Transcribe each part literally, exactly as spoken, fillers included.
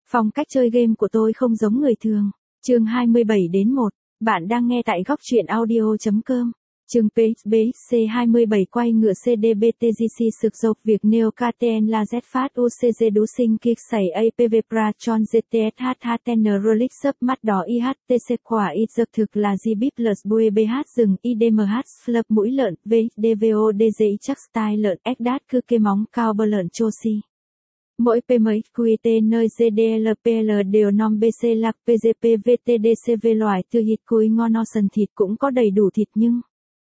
Phong cách chơi game của tôi không giống người thường. Chương hai mươi bảy đến một. Bạn đang nghe tại góc truyện audio chấm com. Chương pê ích bê ích xê hai mươi bảy quay ngựa xê đê bê tê giê xê sực dọc việc neo ca tê en la Z phát u xê giê đú sinh kích xảy a pê vê pra tròn giê tê ét hát hát en relic sub mắt đỏ i hát tê xê quả ít dược thực là G B plus bê bê hát rừng i đê em hát flip mũi lợn v đê vê o đê giê chắc style lợn ếch đát cư kê móng cao bơ lợn chô si. Mỗi pê em ích quy tê nơi giê đê lờ pê lờ đều nom bê xê lạc pê giê pê vê tê đê xê vê loại từ thịt cùi ngon no sần thịt cũng có đầy đủ thịt nhưng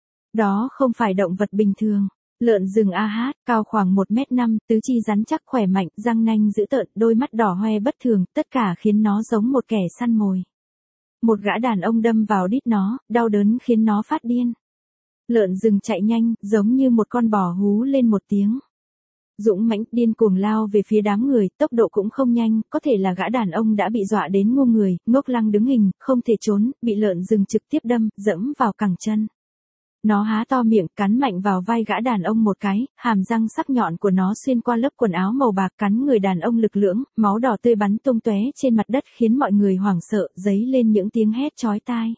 đó không phải động vật bình thường. Lợn rừng a hát, cao khoảng một mét năm, tứ chi rắn chắc khỏe mạnh, răng nanh dữ tợn, đôi mắt đỏ hoe bất thường, tất cả khiến nó giống một kẻ săn mồi. Một gã đàn ông đâm vào đít nó, đau đớn khiến nó phát điên. Lợn rừng chạy nhanh, giống như một con bò hú lên một tiếng. Dũng mãnh điên cuồng lao về phía đám người, tốc độ cũng không nhanh, có thể là gã đàn ông đã bị dọa đến ngu người, ngốc lăng đứng hình, không thể trốn, bị lợn rừng trực tiếp đâm, dẫm vào cẳng chân. Nó há to miệng, cắn mạnh vào vai gã đàn ông một cái, hàm răng sắc nhọn của nó xuyên qua lớp quần áo màu bạc cắn người đàn ông lực lưỡng, máu đỏ tươi bắn tung tóe trên mặt đất khiến mọi người hoảng sợ, dấy lên những tiếng hét chói tai.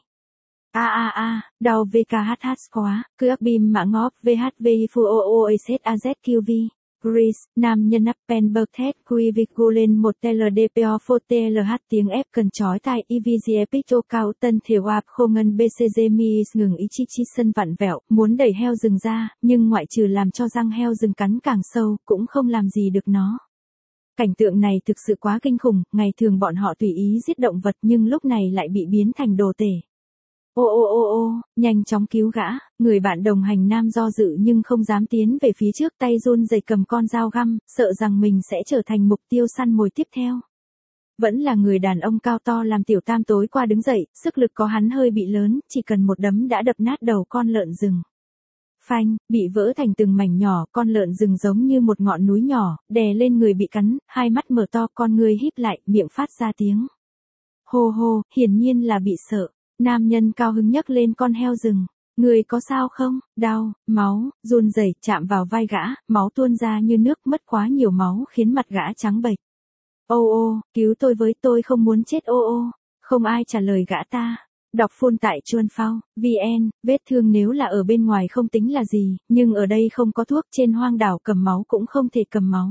A a a, đau vê ca hát hát quá, cứ ác bim mã ngóp vê hát vê phu o o a z a z q v. Greece, nam nhân Appenberg Thet Quy Vic Golen một tê lờ đê pê o phô tê lờ hát tiếng ép cần chói tai i vê giê Epic O cao tân thiểu áp khô ngân bê xê giê mi ngừng ý chi chi sân vặn vẹo, muốn đẩy heo rừng ra, nhưng ngoại trừ làm cho răng heo rừng cắn càng sâu, cũng không làm gì được nó. Cảnh tượng này thực sự quá kinh khủng, ngày thường bọn họ tùy ý giết động vật nhưng lúc này lại bị biến thành đồ tể. Ô ô ô ô, nhanh chóng cứu gã, người bạn đồng hành nam do dự nhưng không dám tiến về phía trước tay run rẩy cầm con dao găm, sợ rằng mình sẽ trở thành mục tiêu săn mồi tiếp theo. Vẫn là người đàn ông cao to làm tiểu tam tối qua đứng dậy, sức lực có hắn hơi bị lớn, chỉ cần một đấm đã đập nát đầu con lợn rừng. Phanh, bị vỡ thành từng mảnh nhỏ, con lợn rừng giống như một ngọn núi nhỏ, đè lên người bị cắn, hai mắt mở to con người híp lại, miệng phát ra tiếng. Hô hô, hiển nhiên là bị sợ. Nam nhân cao hứng nhấc lên con heo rừng. Người có sao không? Đau, máu, run rẩy chạm vào vai gã, máu tuôn ra như nước mất quá nhiều máu khiến mặt gã trắng bệch. Ô ô, cứu tôi với tôi không muốn chết ô ô. Không ai trả lời gã ta. Đọc phun tại chuan phao, vn, vết thương nếu là ở bên ngoài không tính là gì, nhưng ở đây không có thuốc trên hoang đảo cầm máu cũng không thể cầm máu.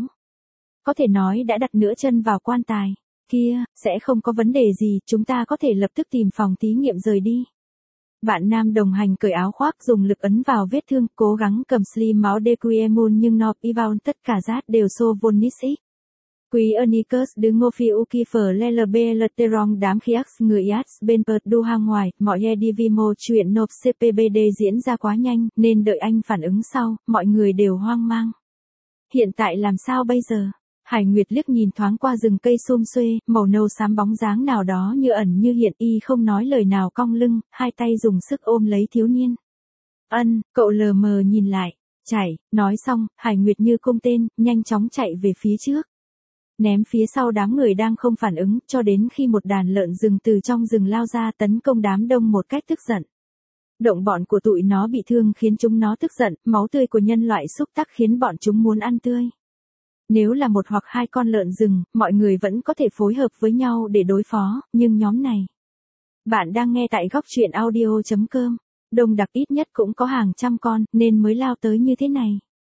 Có thể nói đã đặt nửa chân vào quan tài. Kia, sẽ không có vấn đề gì, chúng ta có thể lập tức tìm phòng thí nghiệm rời đi. Bạn nam đồng hành cởi áo khoác dùng lực ấn vào vết thương, cố gắng cầm slim máu dequiemun nhưng nộp ivaun tất cả rát đều xô vonixi. Quý Anikus đứng ngô phi ukifer lelbelterong đám khi aks người iats bên pert đu hang ngoài, mọi ye divimo chuyện nộp xê pê bê đê diễn ra quá nhanh, nên đợi anh phản ứng sau, mọi người đều hoang mang. Hiện tại làm sao bây giờ? Hải Nguyệt liếc nhìn thoáng qua rừng cây xum xuê, màu nâu xám bóng dáng nào đó như ẩn như hiện y không nói lời nào cong lưng, hai tay dùng sức ôm lấy thiếu niên. Ân, cậu lờ mờ nhìn lại, chạy, nói xong, Hải Nguyệt như cung tên, nhanh chóng chạy về phía trước. Ném phía sau đám người đang không phản ứng, cho đến khi một đàn lợn rừng từ trong rừng lao ra tấn công đám đông một cách tức giận. Động bọn của tụi nó bị thương khiến chúng nó tức giận, máu tươi của nhân loại xúc tác khiến bọn chúng muốn ăn tươi. Nếu là một hoặc hai con lợn rừng, mọi người vẫn có thể phối hợp với nhau để đối phó, nhưng nhóm này. Bạn đang nghe tại góc truyện audio chấm com. Đông đặc ít nhất cũng có hàng trăm con, nên mới lao tới như thế này.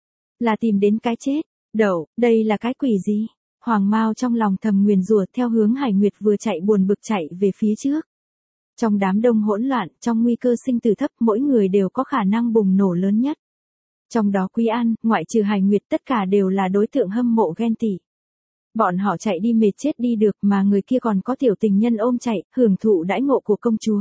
Là tìm đến cái chết. Đậu, đây là cái quỷ gì? Hoàng Mao trong lòng thầm nguyền rủa theo hướng Hải Nguyệt vừa chạy buồn bực chạy về phía trước. Trong đám đông hỗn loạn, trong nguy cơ sinh tử thấp, mỗi người đều có khả năng bùng nổ lớn nhất. Trong đó Quý An, ngoại trừ Hải Nguyệt tất cả đều là đối tượng hâm mộ ghen tị. Bọn họ chạy đi mệt chết đi được mà người kia còn có tiểu tình nhân ôm chạy, hưởng thụ đãi ngộ của công chúa.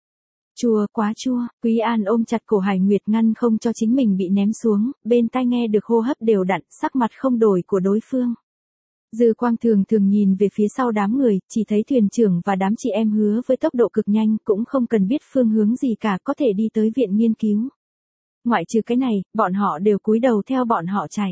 Chua quá chua, Quý An ôm chặt cổ Hải Nguyệt ngăn không cho chính mình bị ném xuống, bên tai nghe được hô hấp đều đặn, sắc mặt không đổi của đối phương. Dư Quang thường thường nhìn về phía sau đám người, chỉ thấy thuyền trưởng và đám chị em Hứa với tốc độ cực nhanh, cũng không cần biết phương hướng gì cả có thể đi tới viện nghiên cứu. Ngoại trừ cái này, bọn họ đều cúi đầu theo bọn họ chạy.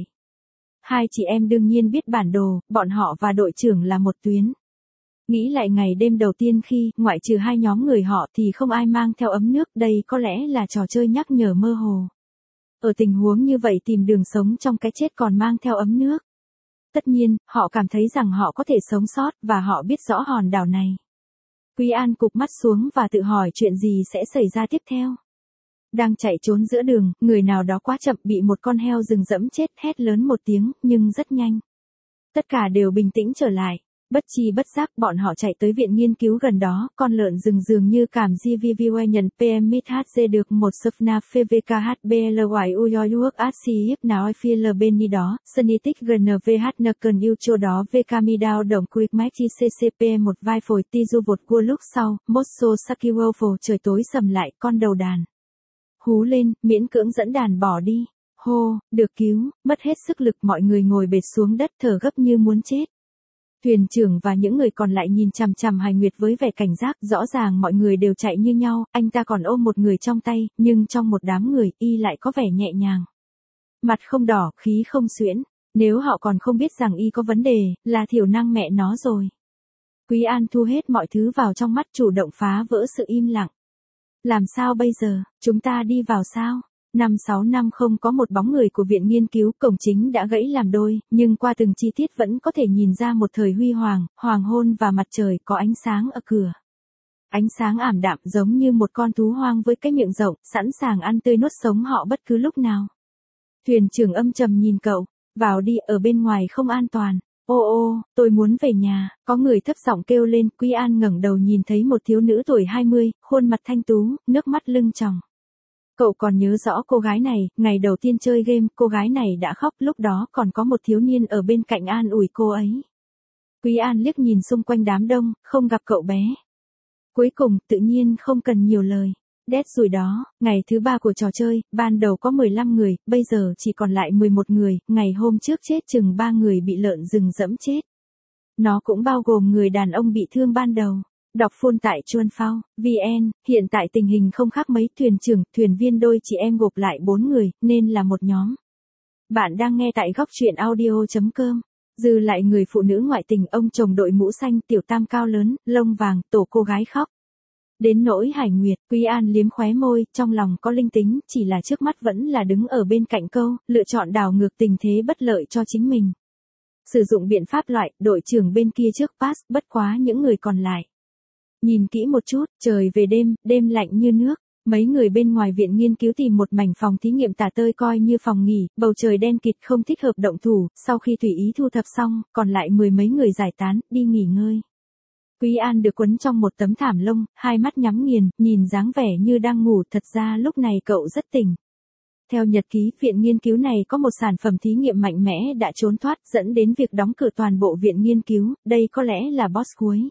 Hai chị em đương nhiên biết bản đồ, bọn họ và đội trưởng là một tuyến. Nghĩ lại ngày đêm đầu tiên khi, ngoại trừ hai nhóm người họ thì không ai mang theo ấm nước, đây có lẽ là trò chơi nhắc nhở mơ hồ. Ở tình huống như vậy tìm đường sống trong cái chết còn mang theo ấm nước. tất nhiên, họ cảm thấy rằng họ có thể sống sót, và họ biết rõ hòn đảo này. Quý An cụp mắt xuống và tự hỏi chuyện gì sẽ xảy ra tiếp theo. Đang chạy trốn giữa đường, người nào đó quá chậm bị một con heo rừng dẫm chết, hét lớn một tiếng, nhưng rất nhanh. Tất cả đều bình tĩnh trở lại. Bất chi bất giác bọn họ chạy tới viện nghiên cứu gần đó, con lợn rừng dường như cảm gi vi vi oai nhận pê em mít hát giê được một sfna phê vê ca hát bê lờ goái u yo yuốc át si íp nào ai phi lờ bên ni đó, sanitic gần vê hát nơ cần yêu chô đó vê ca mi đao đồng quick mách chi xê xê pê một vai phổi ti du vột cua lúc sau, mosso sakiwo phổ trời tối sầm lại, con đầu đàn. Hú lên, miễn cưỡng dẫn đàn bỏ đi. Hô, được cứu, mất hết sức lực mọi người ngồi bệt xuống đất thở gấp như muốn chết. Thuyền trưởng và những người còn lại nhìn chằm chằm Hải Nguyệt với vẻ cảnh giác, rõ ràng mọi người đều chạy như nhau, anh ta còn ôm một người trong tay, nhưng trong một đám người, y lại có vẻ nhẹ nhàng. Mặt không đỏ, khí không suyễn, nếu họ còn không biết rằng y có vấn đề, là thiểu năng mẹ nó rồi. Quý An thu hết mọi thứ vào trong mắt, chủ động phá vỡ sự im lặng. Làm sao bây giờ, chúng ta đi vào sao? Năm sáu năm không có một bóng người của viện nghiên cứu, cổng chính đã gãy làm đôi, nhưng qua từng chi tiết vẫn có thể nhìn ra một thời huy hoàng, hoàng hôn và mặt trời có ánh sáng ở cửa. Ánh sáng ảm đạm giống như một con thú hoang với cái miệng rộng, sẵn sàng ăn tươi nuốt sống họ bất cứ lúc nào. Thuyền trưởng âm trầm nhìn cậu, vào đi, ở bên ngoài không an toàn. Ô ô, tôi muốn về nhà, có người thấp giọng kêu lên. Quý An ngẩng đầu nhìn thấy một thiếu nữ tuổi hai mươi, khuôn mặt thanh tú, nước mắt lưng tròng. Cậu còn nhớ rõ cô gái này, ngày đầu tiên chơi game, cô gái này đã khóc, lúc đó còn có một thiếu niên ở bên cạnh an ủi cô ấy. Quý An liếc nhìn xung quanh đám đông, không gặp cậu bé. Cuối cùng, tự nhiên không cần nhiều lời. Đét rồi đó, ngày thứ ba của trò chơi, ban đầu có mười lăm người, bây giờ chỉ còn lại mười một người, ngày hôm trước chết chừng ba người bị lợn rừng dẫm chết. Nó cũng bao gồm người đàn ông bị thương ban đầu. Đọc full tại chuan phao chấm vn, hiện tại tình hình không khác mấy, thuyền trưởng, thuyền viên đôi chị em gộp lại bốn người, nên là một nhóm. Bạn đang nghe tại góc truyện audio chấm com. Dư lại người phụ nữ ngoại tình, ông chồng đội mũ xanh, tiểu tam cao lớn, lông vàng, tổ cô gái khóc. Đến nỗi Hải Nguyệt, Quý An liếm khóe môi, trong lòng có linh tính, chỉ là trước mắt vẫn là đứng ở bên cạnh câu, lựa chọn đảo ngược tình thế bất lợi cho chính mình. Sử dụng biện pháp loại, đội trưởng bên kia trước pass, bất quá những người còn lại. Nhìn kỹ một chút, trời về đêm, đêm lạnh như nước. Mấy người bên ngoài viện nghiên cứu tìm một mảnh phòng thí nghiệm tả tơi coi như phòng nghỉ, bầu trời đen kịt không thích hợp động thủ, sau khi tùy ý thu thập xong, còn lại mười mấy người giải tán, đi nghỉ ngơi. Quý An được quấn trong một tấm thảm lông, hai mắt nhắm nghiền, nhìn dáng vẻ như đang ngủ, thật ra lúc này cậu rất tỉnh. Theo nhật ký, viện nghiên cứu này có một sản phẩm thí nghiệm mạnh mẽ đã trốn thoát, dẫn đến việc đóng cửa toàn bộ viện nghiên cứu, đây có lẽ là boss cuối.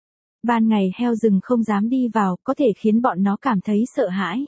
Ban ngày heo rừng không dám đi vào, có thể khiến bọn nó cảm thấy sợ hãi.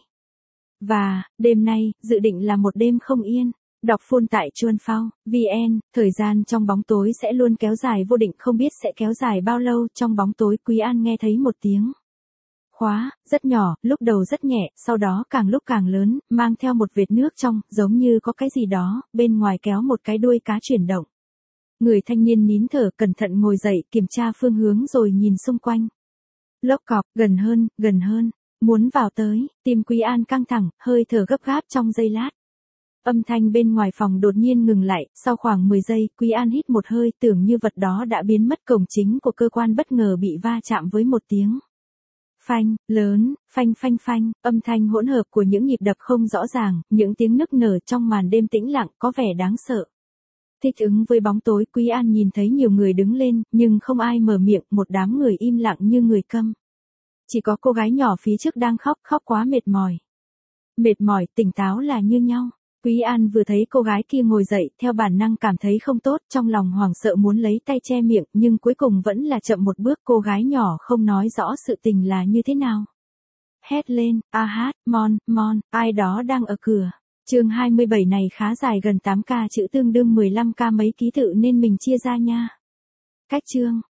Và, đêm nay, dự định là một đêm không yên. Đọc full tại chuan phao chấm vn, thời gian trong bóng tối sẽ luôn kéo dài vô định, không biết sẽ kéo dài bao lâu. Trong bóng tối, Quý An nghe thấy một tiếng khóa, rất nhỏ, lúc đầu rất nhẹ, sau đó càng lúc càng lớn, mang theo một vệt nước trong, giống như có cái gì đó, bên ngoài kéo một cái đuôi cá chuyển động. Người thanh niên nín thở, cẩn thận ngồi dậy, kiểm tra phương hướng rồi nhìn xung quanh. Lốc cọc, gần hơn, gần hơn, muốn vào tới, tim Quý An căng thẳng, hơi thở gấp gáp trong giây lát. Âm thanh bên ngoài phòng đột nhiên ngừng lại, sau khoảng mười giây, Quý An hít một hơi, tưởng như vật đó đã biến mất, cổng chính của cơ quan bất ngờ bị va chạm với một tiếng phanh, lớn, phanh phanh phanh, âm thanh hỗn hợp của những nhịp đập không rõ ràng, những tiếng nức nở trong màn đêm tĩnh lặng, có vẻ đáng sợ. Thích ứng với bóng tối, Quý An nhìn thấy nhiều người đứng lên, nhưng không ai mở miệng, một đám người im lặng như người câm. Chỉ có cô gái nhỏ phía trước đang khóc, khóc quá mệt mỏi. Mệt mỏi, tỉnh táo là như nhau. Quý An vừa thấy cô gái kia ngồi dậy, theo bản năng cảm thấy không tốt, trong lòng hoảng sợ muốn lấy tay che miệng, nhưng cuối cùng vẫn là chậm một bước, cô gái nhỏ không nói rõ sự tình là như thế nào. Hét lên, a hát, mon, mon, ai đó đang ở cửa. Chương hai mươi bảy này khá dài, gần tám k chữ, tương đương mười lăm k mấy ký tự, nên mình chia ra nha. Cách chương.